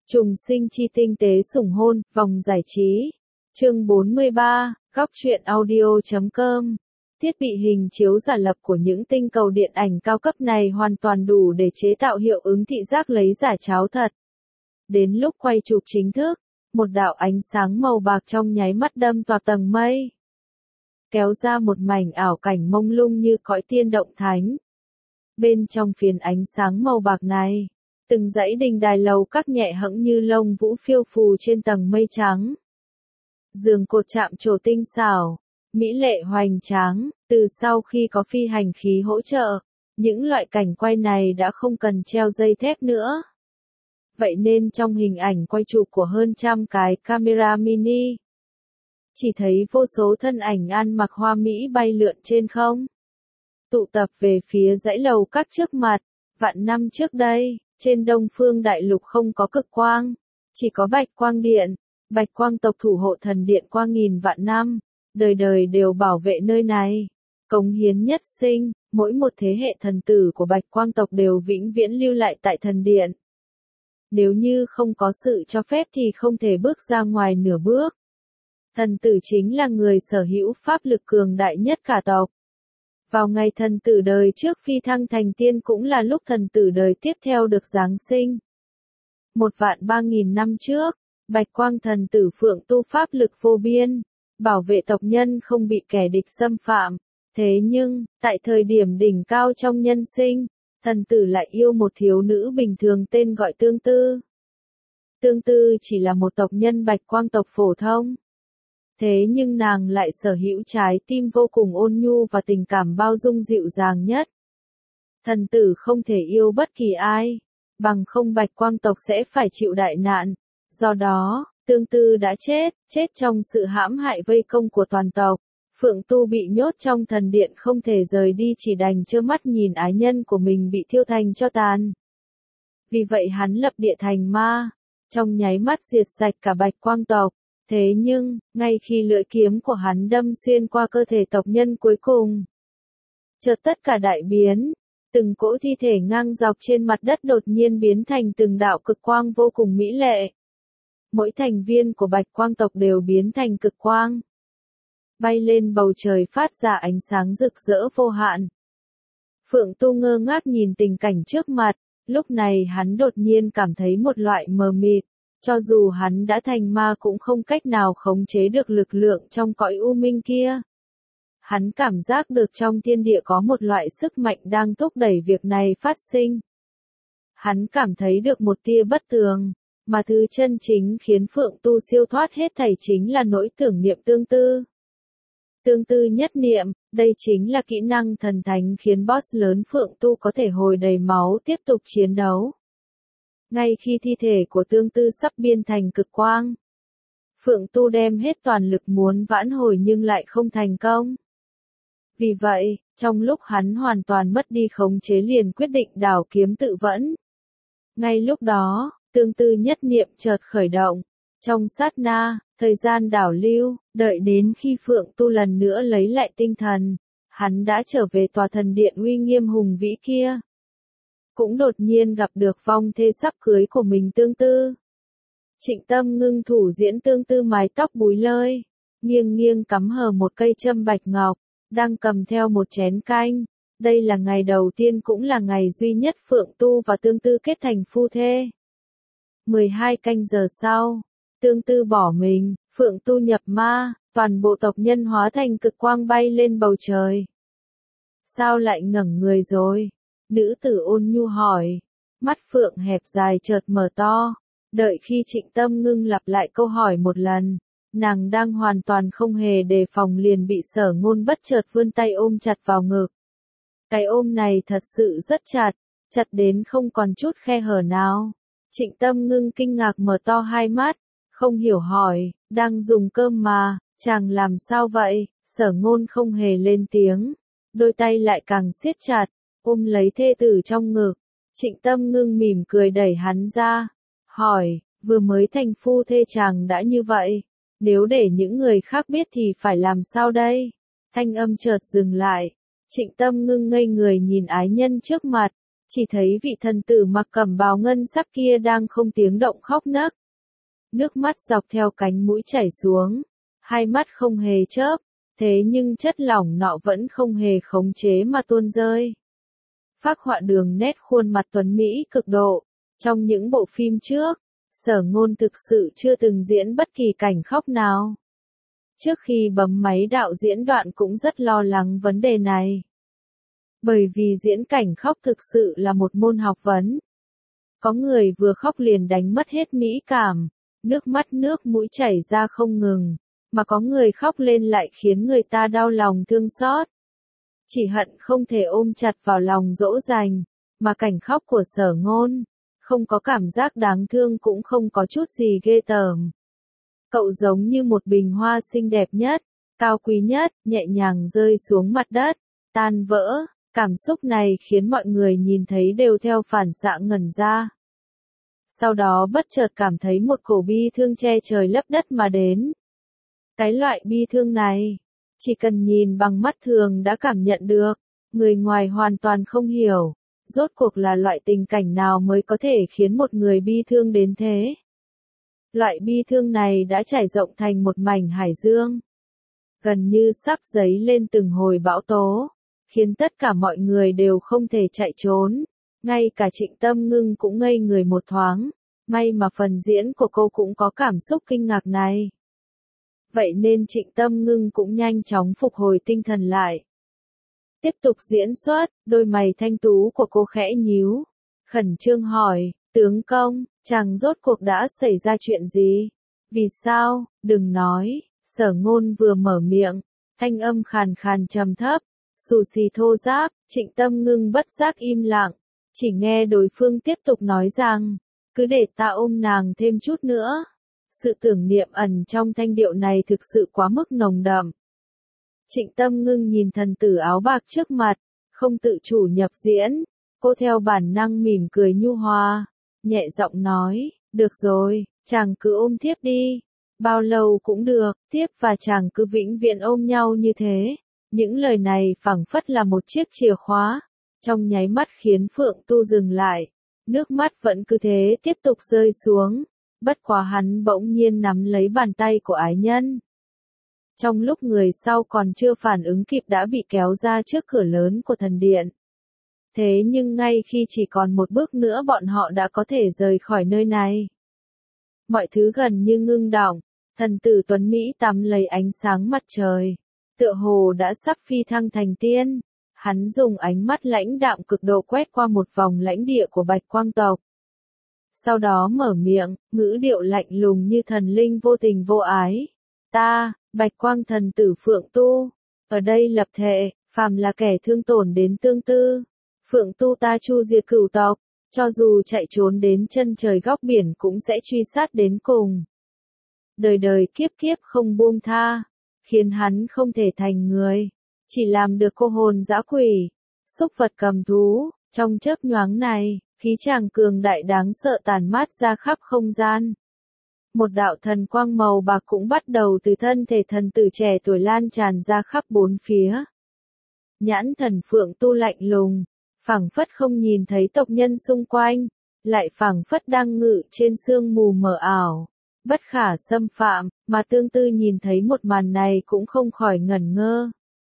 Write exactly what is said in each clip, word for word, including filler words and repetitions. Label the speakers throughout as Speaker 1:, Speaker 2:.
Speaker 1: Trùng sinh chi tinh tế sủng hôn, vòng giải trí. Chương bốn mươi ba, góc truyện audio chấm com. Thiết bị hình chiếu giả lập của những tinh cầu điện ảnh cao cấp này hoàn toàn đủ để chế tạo hiệu ứng thị giác lấy giả cháo thật. Đến lúc quay chụp chính thức, một đạo ánh sáng màu bạc trong nháy mắt đâm toạc tầng mây, kéo ra một mảnh ảo cảnh mông lung như cõi tiên động thánh. Bên trong phiến ánh sáng màu bạc này, từng dãy đình đài lầu các nhẹ hẫng như lông vũ phiêu phù trên tầng mây trắng. Giường cột chạm trổ tinh xảo, mỹ lệ hoành tráng, từ sau khi có phi hành khí hỗ trợ, những loại cảnh quay này đã không cần treo dây thép nữa. Vậy nên trong hình ảnh quay chụp của hơn trăm cái camera mini, chỉ thấy vô số thân ảnh ăn mặc hoa mỹ bay lượn trên không, tụ tập về phía dãy lầu các trước mặt. Vạn năm trước đây, trên Đông Phương Đại Lục không có cực quang, chỉ có bạch quang điện. Bạch quang tộc thủ hộ thần điện qua nghìn vạn năm, đời đời đều bảo vệ nơi này, cống hiến nhất sinh, mỗi một thế hệ thần tử của bạch quang tộc đều vĩnh viễn lưu lại tại thần điện. Nếu như không có sự cho phép thì không thể bước ra ngoài nửa bước. Thần tử chính là người sở hữu pháp lực cường đại nhất cả tộc. Vào ngày thần tử đời trước phi thăng thành tiên cũng là lúc thần tử đời tiếp theo được giáng sinh. Một vạn ba nghìn năm trước, Bạch Quang thần tử Phượng tu pháp lực vô biên, bảo vệ tộc nhân không bị kẻ địch xâm phạm. Thế nhưng, tại thời điểm đỉnh cao trong nhân sinh, thần tử lại yêu một thiếu nữ bình thường tên gọi Tương Tư. Tương Tư chỉ là một tộc nhân Bạch Quang tộc phổ thông. Thế nhưng nàng lại sở hữu trái tim vô cùng ôn nhu và tình cảm bao dung dịu dàng nhất. Thần tử không thể yêu bất kỳ ai, bằng không Bạch Quang tộc sẽ phải chịu đại nạn. Do đó, Tương Tư đã chết, chết trong sự hãm hại vây công của toàn tộc. Phượng Tu bị nhốt trong thần điện không thể rời đi, chỉ đành trơ mắt nhìn ái nhân của mình bị thiêu thành tro tàn. Vì vậy hắn lập địa thành ma, trong nháy mắt diệt sạch cả Bạch Quang tộc. Thế nhưng, ngay khi lưỡi kiếm của hắn đâm xuyên qua cơ thể tộc nhân cuối cùng, chợt tất cả đại biến, từng cỗ thi thể ngang dọc trên mặt đất đột nhiên biến thành từng đạo cực quang vô cùng mỹ lệ. Mỗi thành viên của Bạch Quang tộc đều biến thành cực quang, bay lên bầu trời phát ra ánh sáng rực rỡ vô hạn. Phượng Tu ngơ ngác nhìn tình cảnh trước mặt, lúc này hắn đột nhiên cảm thấy một loại mờ mịt. Cho dù hắn đã thành ma cũng không cách nào khống chế được lực lượng trong cõi u minh kia. Hắn cảm giác được trong thiên địa có một loại sức mạnh đang thúc đẩy việc này phát sinh. Hắn cảm thấy được một tia bất tường, mà thứ chân chính khiến Phượng Tu siêu thoát hết thảy chính là nỗi tưởng niệm Tương Tư. Tương Tư nhất niệm, đây chính là kỹ năng thần thánh khiến boss lớn Phượng Tu có thể hồi đầy máu tiếp tục chiến đấu. Ngay khi thi thể của Tương Tư sắp biến thành cực quang, Phượng Tu đem hết toàn lực muốn vãn hồi nhưng lại không thành công. Vì vậy, trong lúc hắn hoàn toàn mất đi khống chế liền quyết định đảo kiếm tự vẫn. Ngay lúc đó, Tương Tư nhất niệm chợt khởi động. Trong sát na, thời gian đảo lưu, đợi đến khi Phượng Tu lần nữa lấy lại tinh thần, hắn đã trở về tòa thần điện uy nghiêm hùng vĩ kia. Cũng đột nhiên gặp được vong thê sắp cưới của mình Tương Tư. Trịnh Tâm ngưng thủ diễn Tương Tư mái tóc búi lơi, nghiêng nghiêng cắm hờ một cây châm bạch ngọc, đang cầm theo một chén canh. Đây là ngày đầu tiên cũng là ngày duy nhất Phượng Tu và Tương Tư kết thành phu thê. mười hai canh giờ sau, Tương Tư bỏ mình, Phượng Tu nhập ma, toàn bộ tộc nhân hóa thành cực quang bay lên bầu trời. Sao lại ngẩng người rồi? Nữ tử ôn nhu hỏi, mắt Phượng hẹp dài chợt mở to, đợi khi Trịnh Tâm ngưng lặp lại câu hỏi một lần, nàng đang hoàn toàn không hề đề phòng liền bị Sở Ngôn bất chợt vươn tay ôm chặt vào ngực. Cái ôm này thật sự rất chặt, chặt đến không còn chút khe hở nào. Trịnh Tâm ngưng kinh ngạc mở to hai mắt, không hiểu hỏi, đang dùng cơm mà, chàng làm sao vậy? Sở Ngôn không hề lên tiếng, đôi tay lại càng siết chặt, ôm lấy thê tử trong ngực. Trịnh Tâm ngưng mỉm cười đẩy hắn ra, hỏi, vừa mới thành phu thê chàng đã như vậy, nếu để những người khác biết thì phải làm sao đây? Thanh âm chợt dừng lại, Trịnh Tâm ngưng ngây người nhìn ái nhân trước mặt, Chỉ thấy vị thần tử mặc cẩm bào ngân sắc kia đang không tiếng động khóc nấc. Nước mắt dọc theo cánh mũi chảy xuống, hai mắt không hề chớp, thế nhưng chất lỏng nọ vẫn không hề khống chế mà tuôn rơi. Phác họa đường nét khuôn mặt tuấn Mỹ cực độ, trong những bộ phim trước, Sở Ngôn thực sự chưa từng diễn bất kỳ cảnh khóc nào. Trước khi bấm máy đạo diễn đoạn cũng rất lo lắng vấn đề này. Bởi vì diễn cảnh khóc thực sự là một môn học vấn. Có người vừa khóc liền đánh mất hết mỹ cảm, nước mắt nước mũi chảy ra không ngừng, mà có người khóc lên lại khiến người ta đau lòng thương xót. Chỉ hận không thể ôm chặt vào lòng dỗ dành, mà cảnh khóc của Sở Ngôn, không có cảm giác đáng thương cũng không có chút gì ghê tởm. Cậu giống như một bình hoa xinh đẹp nhất, cao quý nhất, nhẹ nhàng rơi xuống mặt đất, tan vỡ. Cảm xúc này khiến mọi người nhìn thấy đều theo phản xạ ngẩn ra. Sau đó bất chợt cảm thấy một cổ bi thương che trời lấp đất mà đến. Cái loại bi thương này, chỉ cần nhìn bằng mắt thường đã cảm nhận được, người ngoài hoàn toàn không hiểu, rốt cuộc là loại tình cảnh nào mới có thể khiến một người bi thương đến thế. Loại bi thương này đã trải rộng thành một mảnh hải dương, gần như sắp dấy lên từng hồi bão tố, khiến tất cả mọi người đều không thể chạy trốn, ngay cả Trịnh Tâm Ngưng cũng ngây người một thoáng, may mà phần diễn của cô cũng có cảm xúc kinh ngạc này. Vậy nên Trịnh Tâm Ngưng cũng nhanh chóng phục hồi tinh thần lại. Tiếp tục diễn xuất, đôi mày thanh tú của cô khẽ nhíu, khẩn trương hỏi, tướng công, chàng rốt cuộc đã xảy ra chuyện gì? Vì sao, đừng nói, Sở Ngôn vừa mở miệng, thanh âm khàn khàn trầm thấp, xù xì thô ráp, Trịnh Tâm Ngưng bất giác im lặng, chỉ nghe đối phương tiếp tục nói rằng, cứ để ta ôm nàng thêm chút nữa. Sự tưởng niệm ẩn trong thanh điệu này thực sự quá mức nồng đậm. Trịnh Tâm Ngưng nhìn thần tử áo bạc trước mặt, không tự chủ nhập diễn, cô theo bản năng mỉm cười nhu hòa, nhẹ giọng nói, được rồi, chàng cứ ôm thiếp đi, bao lâu cũng được, thiếp và chàng cứ vĩnh viễn ôm nhau như thế. Những lời này phảng phất là một chiếc chìa khóa, trong nháy mắt khiến Phượng Tu dừng lại, nước mắt vẫn cứ thế tiếp tục rơi xuống, bất quá hắn bỗng nhiên nắm lấy bàn tay của ái nhân. Trong lúc người sau còn chưa phản ứng kịp đã bị kéo ra trước cửa lớn của thần điện. Thế nhưng ngay khi chỉ còn một bước nữa bọn họ đã có thể rời khỏi nơi này. Mọi thứ gần như ngưng đọng, thần tử Tuấn Mỹ tắm lấy ánh sáng mặt trời. Tựa hồ đã sắp phi thăng thành tiên, hắn dùng ánh mắt lãnh đạm cực độ quét qua một vòng lãnh địa của Bạch Quang tộc. Sau đó mở miệng, ngữ điệu lạnh lùng như thần linh vô tình vô ái. Ta, Bạch Quang thần tử Phượng Tu, ở đây lập thệ, phàm là kẻ thương tổn đến tương tư. Phượng Tu ta chu diệt cửu tộc, cho dù chạy trốn đến chân trời góc biển cũng sẽ truy sát đến cùng. Đời đời kiếp kiếp không buông tha. Khiến hắn không thể thành người, chỉ làm được cô hồn dã quỷ, xúc vật cầm thú. Trong chớp nhoáng này, khí tràng cường đại đáng sợ tàn mát ra khắp không gian. Một đạo thần quang màu bạc cũng bắt đầu từ thân thể thần tử trẻ tuổi lan tràn ra khắp bốn phía. Nhãn thần Phượng Tu lạnh lùng, phảng phất không nhìn thấy tộc nhân xung quanh, lại phảng phất đang ngự trên sương mù mờ ảo. Bất khả xâm phạm, mà Tương Tư nhìn thấy một màn này cũng không khỏi ngẩn ngơ.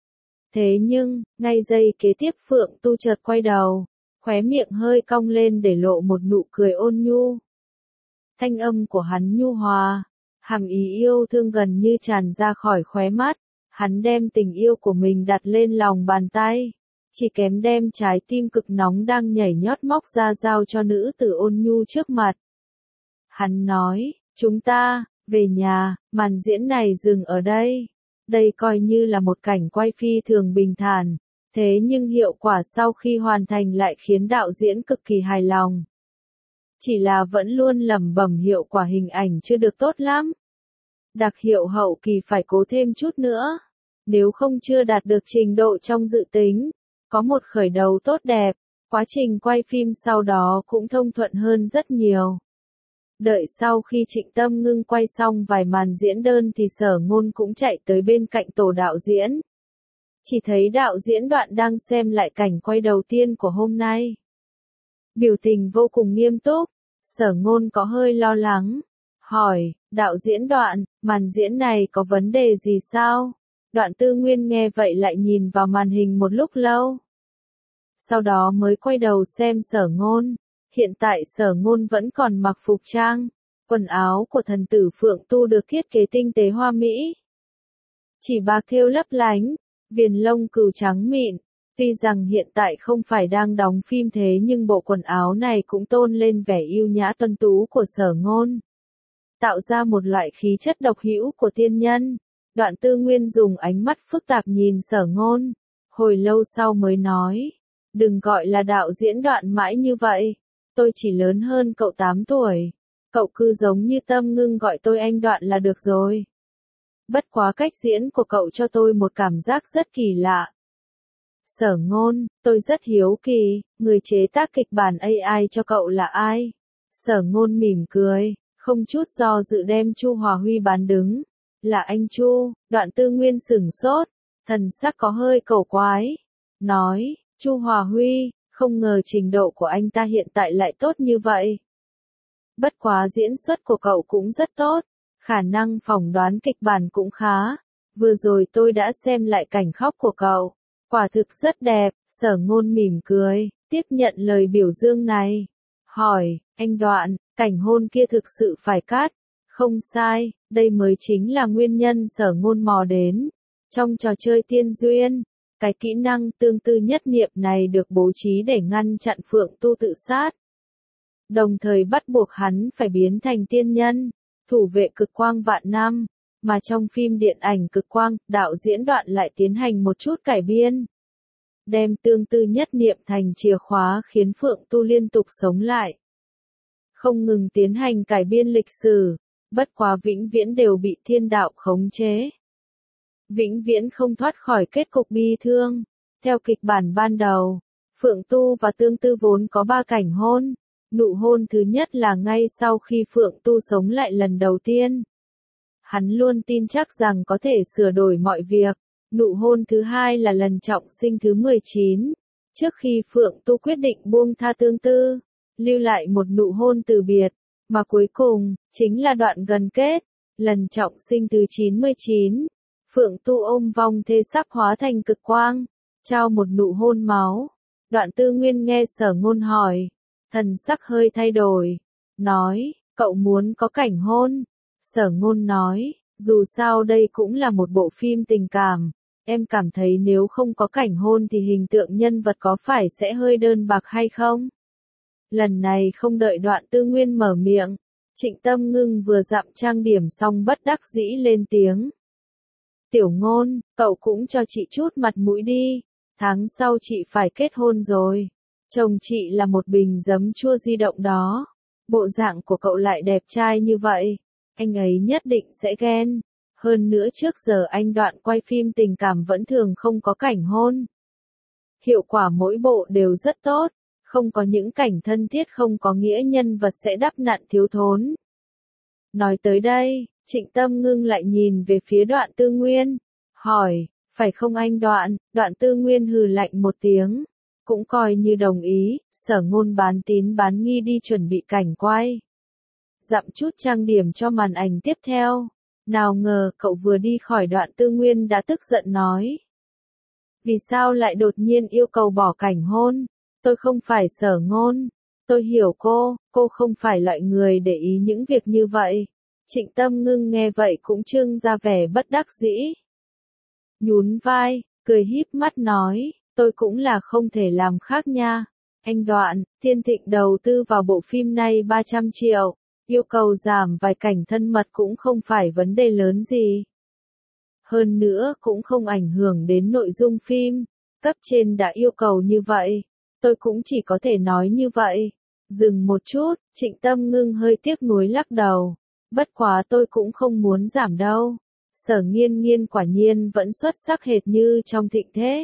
Speaker 1: Thế nhưng, ngay giây kế tiếp Phượng Tu chợt quay đầu, khóe miệng hơi cong lên để lộ một nụ cười ôn nhu. Thanh âm của hắn nhu hòa, hàm ý yêu thương gần như tràn ra khỏi khóe mắt, hắn đem tình yêu của mình đặt lên lòng bàn tay, chỉ kém đem trái tim cực nóng đang nhảy nhót móc ra giao cho nữ tử ôn nhu trước mặt. Hắn nói, chúng ta, về nhà, màn diễn này dừng ở đây. Đây coi như là một cảnh quay phi thường bình thản, thế nhưng hiệu quả sau khi hoàn thành lại khiến đạo diễn cực kỳ hài lòng. Chỉ là vẫn luôn lẩm bẩm hiệu quả hình ảnh chưa được tốt lắm. Đặc hiệu hậu kỳ phải cố thêm chút nữa, nếu không chưa đạt được trình độ trong dự tính. Có một khởi đầu tốt đẹp, quá trình quay phim sau đó cũng thông thuận hơn rất nhiều. Đợi sau khi Trịnh Tâm Ngưng quay xong vài màn diễn đơn thì Sở Ngôn cũng chạy tới bên cạnh tổ đạo diễn. Chỉ thấy đạo diễn Đoạn đang xem lại cảnh quay đầu tiên của hôm nay. biểu tình vô cùng nghiêm túc. Sở Ngôn có hơi lo lắng, hỏi, đạo diễn Đoạn, màn diễn này có vấn đề gì sao? Đoạn Tư Nguyên nghe vậy lại nhìn vào màn hình một lúc lâu. Sau đó mới quay đầu xem Sở Ngôn. Hiện tại Sở Ngôn vẫn còn mặc phục trang. Quần áo của thần tử Phượng Tu được thiết kế tinh tế hoa mỹ. Chỉ bạc thêu lấp lánh, viền lông cừu trắng mịn. Tuy rằng hiện tại không phải đang đóng phim thế nhưng bộ quần áo này cũng tôn lên vẻ yêu nhã tuấn tú của Sở Ngôn. Tạo ra một loại khí chất độc hữu của tiên nhân. Đoạn Tư Nguyên dùng ánh mắt phức tạp nhìn Sở Ngôn. Hồi lâu sau mới nói. Đừng gọi là đạo diễn Đoạn mãi như vậy. Tôi chỉ lớn hơn cậu tám tuổi. Cậu cứ giống như Tâm Ngưng gọi tôi anh Đoạn là được rồi. Bất quá cách diễn của cậu cho tôi một cảm giác rất kỳ lạ. Sở Ngôn, tôi rất hiếu kỳ, người chế tác kịch bản a i cho cậu là ai? Sở Ngôn mỉm cười, không chút do dự đem Chu Hòa Huy bán đứng. Là anh Chu. Đoạn Tư Nguyên sửng sốt, thần sắc có hơi cổ quái. Nói, Chu Hòa Huy, không ngờ trình độ của anh ta hiện tại lại tốt như vậy. Bất quá diễn xuất của cậu cũng rất tốt, khả năng phỏng đoán kịch bản cũng khá. Vừa rồi tôi đã xem lại cảnh khóc của cậu. Quả thực rất đẹp. Sở Ngôn mỉm cười, tiếp nhận lời biểu dương này. Hỏi, anh Đoạn, cảnh hôn kia thực sự phải cắt? Không sai, đây mới chính là nguyên nhân Sở Ngôn mò đến. Trong trò chơi tiên duyên, cái kỹ năng tương tư nhất niệm này được bố trí để ngăn chặn Phượng Tu tự sát. Đồng thời bắt buộc hắn phải biến thành tiên nhân, thủ vệ cực quang vạn năm. Mà trong phim điện ảnh Cực Quang, đạo diễn Đoạn lại tiến hành một chút cải biên. Đem tương tư nhất niệm thành chìa khóa khiến Phượng Tu liên tục sống lại. Không ngừng tiến hành cải biên lịch sử, bất quá vĩnh viễn đều bị thiên đạo khống chế. Vĩnh viễn không thoát khỏi kết cục bi thương. Theo kịch bản ban đầu, Phượng Tu và Tương Tư vốn có ba cảnh hôn. Nụ hôn thứ nhất là ngay sau khi Phượng Tu sống lại lần đầu tiên. Hắn luôn tin chắc rằng có thể sửa đổi mọi việc. Nụ hôn thứ hai là lần trọng sinh thứ mười chín. Trước khi Phượng Tu quyết định buông tha Tương Tư, lưu lại một nụ hôn từ biệt. Mà cuối cùng, chính là đoạn gần kết. Lần trọng sinh thứ chín mươi chín. Phượng Tu ôm vong thê sắp hóa thành cực quang. Trao một nụ hôn máu. Đoạn Tư Nguyên nghe Sở Ngôn hỏi. Thần sắc hơi thay đổi. Nói, cậu muốn có cảnh hôn. Sở Ngôn nói, dù sao đây cũng là một bộ phim tình cảm, em cảm thấy nếu không có cảnh hôn thì hình tượng nhân vật có phải sẽ hơi đơn bạc hay không? Lần này không đợi Đoạn Tư Nguyên mở miệng, Trịnh Tâm Ngưng vừa dặm trang điểm xong bất đắc dĩ lên tiếng. Tiểu Ngôn, cậu cũng cho chị chút mặt mũi đi, tháng sau chị phải kết hôn rồi. Chồng chị là một bình giấm chua di động đó, bộ dạng của cậu lại đẹp trai như vậy. Anh ấy nhất định sẽ ghen. Hơn nữa trước giờ anh Đoạn quay phim tình cảm vẫn thường không có cảnh hôn. Hiệu quả mỗi bộ đều rất tốt. Không có những cảnh thân thiết không có nghĩa nhân vật sẽ đắp nặn thiếu thốn. Nói tới đây, Trịnh Tâm Ngưng lại nhìn về phía Đoạn Tư Nguyên. Hỏi, phải không anh Đoạn? Đoạn Tư Nguyên hừ lạnh một tiếng. Cũng coi như đồng ý. Sở Ngôn bán tín bán nghi đi chuẩn bị cảnh quay. Dặm chút trang điểm cho màn ảnh tiếp theo. Nào ngờ cậu vừa đi khỏi Đoạn Tư Nguyên đã tức giận nói. Vì sao lại đột nhiên yêu cầu bỏ cảnh hôn? Tôi không phải Sở Ngôn. Tôi hiểu cô, cô không phải loại người để ý những việc như vậy. Trịnh Tâm Ngưng nghe vậy cũng trưng ra vẻ bất đắc dĩ. Nhún vai, cười híp mắt nói, tôi cũng là không thể làm khác nha. Anh Đoạn, Thiên Thịnh đầu tư vào bộ phim này ba trăm triệu. Yêu cầu giảm vài cảnh thân mật cũng không phải vấn đề lớn gì. Hơn nữa cũng không ảnh hưởng đến nội dung phim. Cấp trên đã yêu cầu như vậy. Tôi cũng chỉ có thể nói như vậy. Dừng một chút, Trịnh Tâm Ngưng hơi tiếc nuối lắc đầu. Bất quá tôi cũng không muốn giảm đâu. Sở Nghiên Nghiên quả nhiên vẫn xuất sắc hệt như trong Thịnh Thế.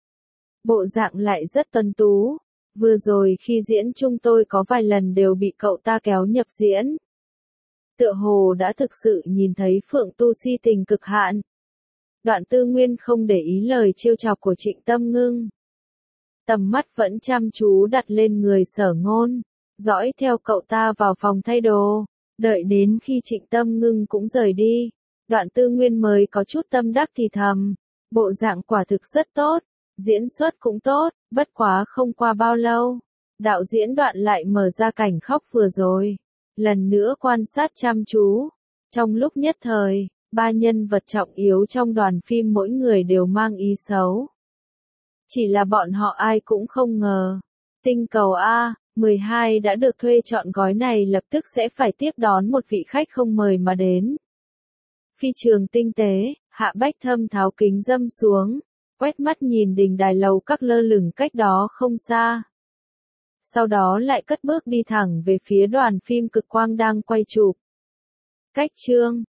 Speaker 1: Bộ dạng lại rất tuấn tú. Vừa rồi khi diễn chung tôi có vài lần đều bị cậu ta kéo nhập diễn. Tựa hồ đã thực sự nhìn thấy Phượng Tu si tình cực hạn. Đoạn Tư Nguyên không để ý lời trêu chọc của Trịnh Tâm Ngưng. tầm mắt vẫn chăm chú đặt lên người Sở Ngôn, dõi theo cậu ta vào phòng thay đồ, đợi đến khi Trịnh Tâm Ngưng cũng rời đi, Đoạn Tư Nguyên mới có chút tâm đắc thì thầm, bộ dạng quả thực rất tốt, diễn xuất cũng tốt, bất quá không qua bao lâu, đạo diễn Đoạn lại mở ra cảnh khóc vừa rồi, lần nữa quan sát chăm chú, trong lúc nhất thời, ba nhân vật trọng yếu trong đoàn phim mỗi người đều mang ý xấu. Chỉ là bọn họ ai cũng không ngờ, tinh cầu A mười hai đã được thuê chọn gói này lập tức sẽ phải tiếp đón một vị khách không mời mà đến. Phi trường tinh tế, Hạ Bách Thâm tháo kính dâm xuống, quét mắt nhìn đình đài lầu các lơ lửng cách đó không xa. Sau đó lại cất bước đi thẳng về phía đoàn phim cực quang đang quay chụp. Cách chương